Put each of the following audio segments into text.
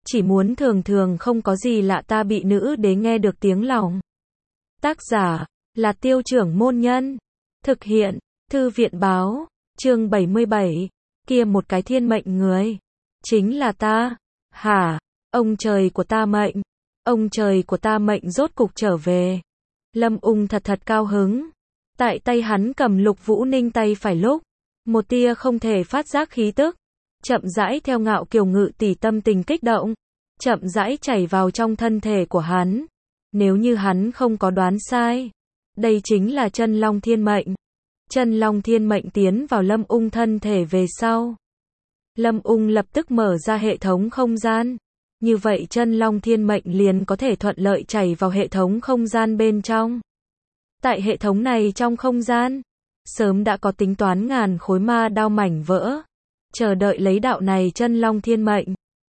chỉ muốn thường thường không có gì lạ ta bị nữ đế nghe được tiếng lòng. Tác giả là Tiêu Trưởng Môn Nhân. Thực hiện Thư viện Báo. Chương 77. Kia một cái thiên mệnh người. Chính là ta. Hả? Ông trời của ta mệnh. Ông trời của ta mệnh rốt cục trở về. Lâm Ung thật cao hứng. Tại tay hắn cầm Lục Vũ Ninh tay phải lúc, một tia không thể phát giác khí tức, chậm rãi theo Ngạo Kiều Ngự tỷ tâm tình kích động, chậm rãi chảy vào trong thân thể của hắn. Nếu như hắn không có đoán sai, đây chính là chân long thiên mệnh. Chân long thiên mệnh tiến vào Lâm Ung thân thể về sau, Lâm Ung lập tức mở ra hệ thống không gian. Như vậy chân long thiên mệnh liền có thể thuận lợi chảy vào hệ thống không gian bên trong. Tại hệ thống này trong không gian, sớm đã có tính toán ngàn khối ma đao mảnh vỡ, chờ đợi lấy đạo này chân long thiên mệnh.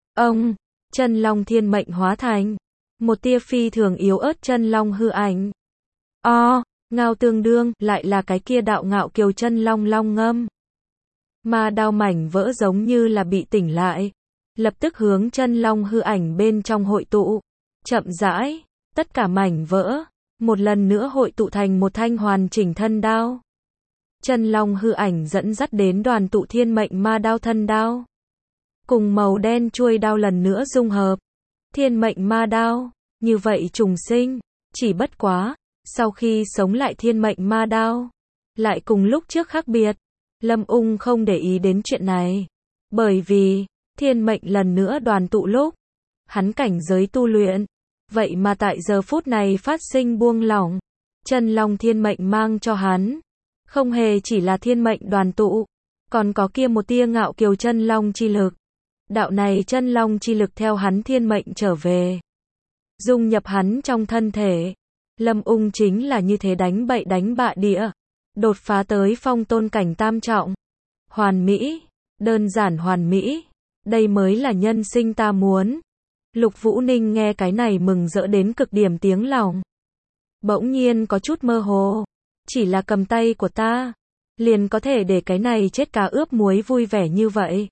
Chân long thiên mệnh hóa thành một tia phi thường yếu ớt chân long hư ảnh. Ngao tương đương lại là cái kia đạo Ngạo Kiều chân long long ngâm. Ma đao mảnh vỡ giống như là bị tỉnh lại, lập tức hướng chân long hư ảnh bên trong hội tụ, chậm rãi, tất cả mảnh vỡ một lần nữa hội tụ thành một thanh hoàn chỉnh thân đao. Chân long hư ảnh dẫn dắt đến đoàn tụ thiên mệnh ma đao thân đao, cùng màu đen chuôi đao lần nữa dung hợp. Thiên mệnh ma đao, như vậy trùng sinh, chỉ bất quá, sau khi sống lại thiên mệnh ma đao, lại cùng lúc trước khác biệt. Lâm Ung không để ý đến chuyện này, bởi vì thiên mệnh lần nữa đoàn tụ lúc, hắn cảnh giới tu luyện, vậy mà tại giờ phút này phát sinh buông lỏng. Chân long thiên mệnh mang cho hắn, không hề chỉ là thiên mệnh đoàn tụ, còn có kia một tia Ngạo Kiều chân long chi lực. Đạo này chân long chi lực theo hắn thiên mệnh trở về, dung nhập hắn trong thân thể. Lâm Ung chính là như thế đánh bậy đánh bạ địa, đột phá tới phong tôn cảnh tam trọng. Hoàn mỹ, đơn giản hoàn mỹ, đây mới là nhân sinh ta muốn. Lục Vũ Ninh nghe cái này mừng rỡ đến cực điểm tiếng lòng. Bỗng nhiên có chút mơ hồ, chỉ là cầm tay của ta, liền có thể để cái này chết cá ướp muối vui vẻ như vậy.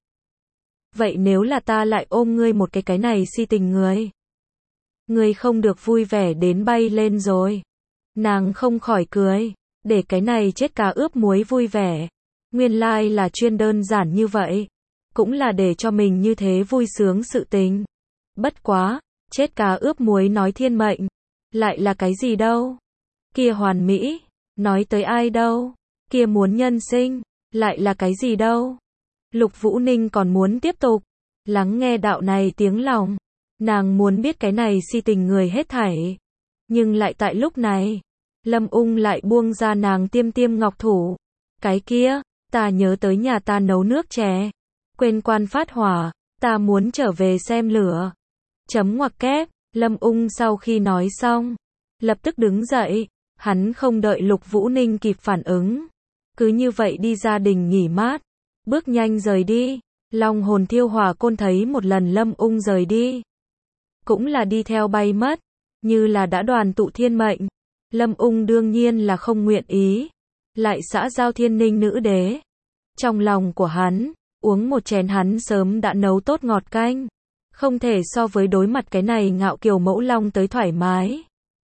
Vậy nếu là ta lại ôm ngươi một cái này si tình người, ngươi không được vui vẻ đến bay lên rồi. Nàng không khỏi cười, để cái này chết cá ướp muối vui vẻ, nguyên lai là chuyên đơn giản như vậy, cũng là để cho mình như thế vui sướng sự tình. Bất quá, chết cá ướp muối nói thiên mệnh, lại là cái gì đâu? Kia hoàn mỹ, nói tới ai đâu? Kia muốn nhân sinh, lại là cái gì đâu? Lục Vũ Ninh còn muốn tiếp tục lắng nghe đạo này tiếng lòng, nàng muốn biết cái này si tình người hết thảy. Nhưng lại tại lúc này, Lâm Ung lại buông ra nàng tiêm ngọc thủ. Cái kia, ta nhớ tới nhà ta nấu nước chè, quên quan phát hỏa, ta muốn trở về xem lửa. Chấm ngoặc kép, Lâm Ung sau khi nói xong, lập tức đứng dậy, hắn không đợi Lục Vũ Ninh kịp phản ứng, cứ như vậy đi gia đình nghỉ mát, bước nhanh rời đi. Long hồn thiêu hỏa côn thấy một lần Lâm Ung rời đi, cũng là đi theo bay mất, như là đã đoàn tụ thiên mệnh. Lâm Ung đương nhiên là không nguyện ý, lại xã giao thiên ninh nữ đế. Trong lòng của hắn, uống một chén hắn sớm đã nấu tốt ngọt canh, không thể so với đối mặt cái này Ngạo Kiều mẫu long tới thoải mái.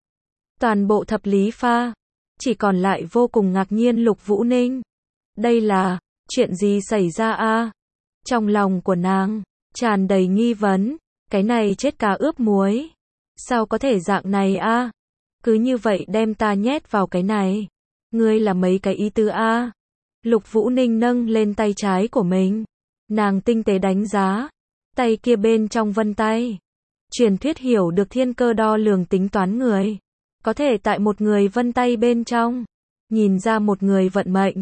Toàn bộ thập lý pha, chỉ còn lại vô cùng ngạc nhiên Lục Vũ Ninh. Đây là, chuyện gì xảy ra a? Trong lòng của nàng, tràn đầy nghi vấn, cái này chết cá ướp muối, sao có thể dạng này a? Cứ như vậy đem ta nhét vào cái này, ngươi là mấy cái ý tứ a? Lục Vũ Ninh nâng lên tay trái của mình, nàng tinh tế đánh giá, tay kia bên trong vân tay. Truyền thuyết hiểu được thiên cơ đo lường tính toán người, có thể tại một người vân tay bên trong, nhìn ra một người vận mệnh.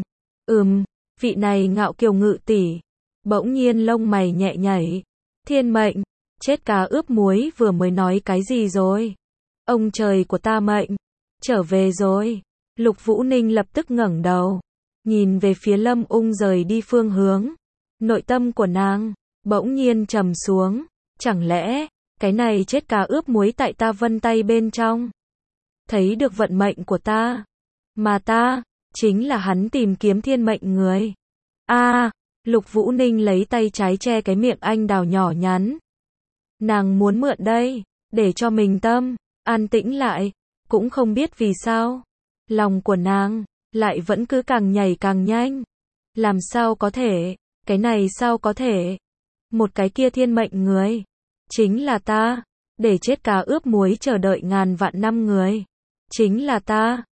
Vị này Ngạo Kiều Ngự tỷ, bỗng nhiên lông mày nhẹ nhảy. Thiên mệnh, chết cá ướp muối vừa mới nói cái gì rồi? Ông trời của ta mệnh, trở về rồi. Lục Vũ Ninh lập tức ngẩng đầu, nhìn về phía Lâm Ung rời đi phương hướng. Nội tâm của nàng bỗng nhiên trầm xuống, chẳng lẽ cái này chết cá ướp muối tại ta vân tay bên trong, thấy được vận mệnh của ta, mà ta chính là hắn tìm kiếm thiên mệnh người. Lục Vũ Ninh lấy tay trái che cái miệng anh đào nhỏ nhắn. Nàng muốn mượn đây, để cho mình tâm an tĩnh lại, cũng không biết vì sao. Lòng của nàng lại vẫn cứ càng nhảy càng nhanh. Làm sao có thể, cái này sao có thể? Một cái kia thiên mệnh người, chính là ta, để chết cá ướp muối chờ đợi ngàn vạn năm người. Chính là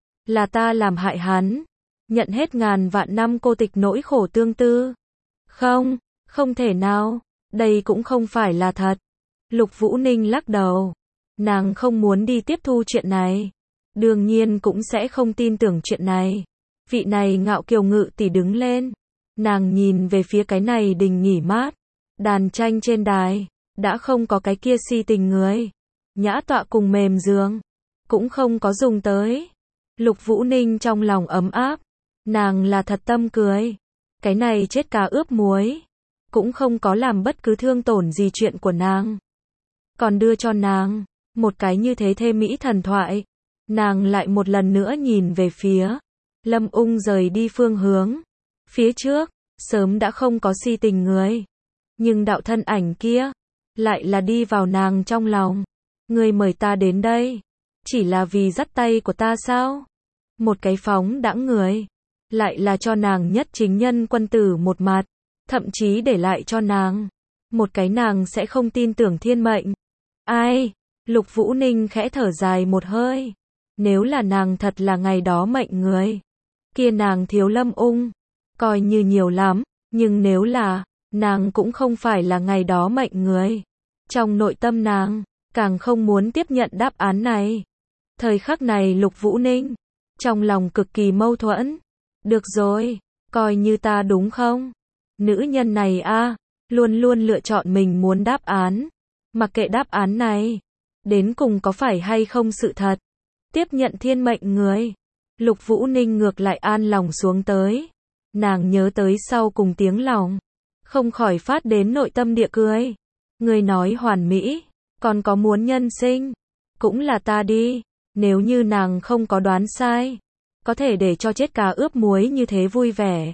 ta làm hại hắn, nhận hết ngàn vạn năm cô tịch nỗi khổ tương tư. Không, không thể nào, đây cũng không phải là thật. Lục Vũ Ninh lắc đầu, nàng không muốn đi tiếp thu chuyện này. Đương nhiên cũng sẽ không tin tưởng chuyện này. Vị này ngạo kiều ngự tỷ đứng lên, nàng nhìn về phía cái này đình nghỉ mát. Đàn tranh trên đài, đã không có cái kia si tình người. Nhã tọa cùng mềm giường, cũng không có dùng tới. Lục Vũ Ninh trong lòng ấm áp, nàng là thật tâm cười. Cái này chết cá ướp muối, cũng không có làm bất cứ thương tổn gì chuyện của nàng. Còn đưa cho nàng, một cái như thế thê mỹ thần thoại. Nàng lại một lần nữa nhìn về phía Lâm Ung rời đi phương hướng. Phía trước, sớm đã không có si tình người. Nhưng đạo thân ảnh kia, lại là đi vào nàng trong lòng. Ngươi mời ta đến đây, chỉ là vì dắt tay của ta sao? Một cái phóng đãng người, lại là cho nàng nhất chính nhân quân tử một mặt, thậm chí để lại cho nàng một cái nàng sẽ không tin tưởng thiên mệnh. Ai? Lục Vũ Ninh khẽ thở dài một hơi. Nếu là nàng thật là ngày đó mệnh người, kia nàng thiếu Lâm Ung, coi như nhiều lắm, nhưng nếu là, nàng cũng không phải là ngày đó mệnh người. Trong nội tâm nàng, càng không muốn tiếp nhận đáp án này. Thời khắc này Lục Vũ Ninh, trong lòng cực kỳ mâu thuẫn. Được rồi, coi như ta đúng không? Nữ nhân này luôn luôn lựa chọn mình muốn đáp án. Mặc kệ đáp án này, đến cùng có phải hay không sự thật. Tiếp nhận thiên mệnh người. Lục Vũ Ninh ngược lại an lòng xuống tới. Nàng nhớ tới sau cùng tiếng lòng, không khỏi phát đến nội tâm địa cười. Người nói hoàn mỹ, còn có muốn nhân sinh, cũng là ta đi. Nếu như nàng không có đoán sai, có thể để cho chết cá ướp muối như thế vui vẻ.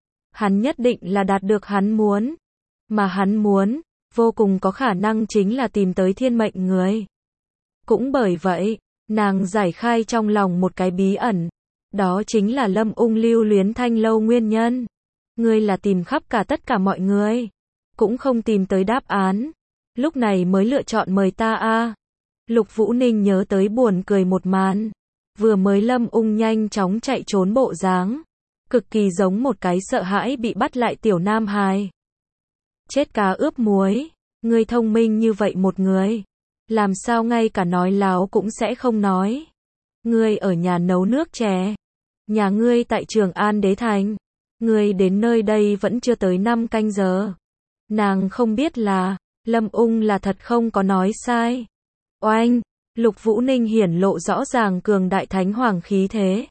Hắn nhất định là đạt được hắn muốn. Mà hắn muốn, vô cùng có khả năng chính là tìm tới thiên mệnh người. Cũng bởi vậy, nàng giải khai trong lòng một cái bí ẩn. Đó chính là Lâm Ung lưu luyến Thanh Lâu nguyên nhân. Ngươi là tìm khắp cả tất cả mọi người, cũng không tìm tới đáp án. Lúc này mới lựa chọn mời ta Lục Vũ Ninh nhớ tới buồn cười một màn. Vừa mới Lâm Ung nhanh chóng chạy trốn bộ dáng, cực kỳ giống một cái sợ hãi bị bắt lại tiểu nam hài. Chết cá ướp muối, ngươi thông minh như vậy một người, làm sao ngay cả nói láo cũng sẽ không nói. Ngươi ở nhà nấu nước chè, nhà ngươi tại Trường An Đế Thành, ngươi đến nơi đây vẫn chưa tới 5 canh giờ. Nàng không biết là, Lâm Ung là thật không có nói sai. Oanh, Lục Vũ Ninh hiển lộ rõ ràng cường đại thánh hoàng khí thế.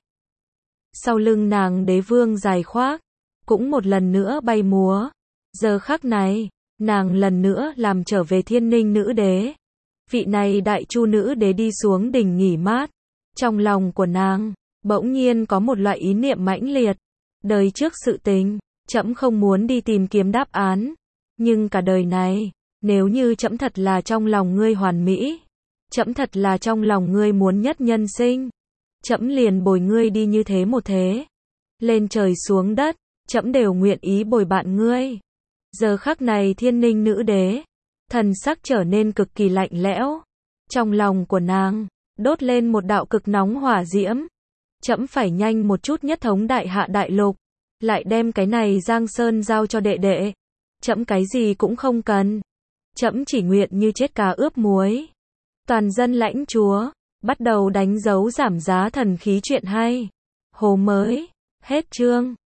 Sau lưng nàng đế vương dài khoác, cũng một lần nữa bay múa. Giờ khắc này, nàng lần nữa làm trở về Thiên Ninh nữ đế. Vị này đại chu nữ đế đi xuống đỉnh nghỉ mát. Trong lòng của nàng, bỗng nhiên có một loại ý niệm mãnh liệt. Đời trước sự tình, trẫm không muốn đi tìm kiếm đáp án. Nhưng cả đời này, nếu như trẫm thật là trong lòng ngươi hoàn mỹ, trẫm thật là trong lòng ngươi muốn nhất nhân sinh, trẫm liền bồi ngươi đi như thế một thế. Lên trời xuống đất, trẫm đều nguyện ý bồi bạn ngươi. Giờ khắc này Thiên Ninh nữ đế, thần sắc trở nên cực kỳ lạnh lẽo. Trong lòng của nàng, đốt lên một đạo cực nóng hỏa diễm. Trẫm phải nhanh một chút nhất thống đại hạ đại lục, lại đem cái này Giang Sơn giao cho đệ đệ. Trẫm cái gì cũng không cần. Trẫm chỉ nguyện như chết cá ướp muối. Toàn dân lãnh chúa, bắt đầu đánh dấu giảm giá thần khí chuyện hay. Hồ mới, hết chương.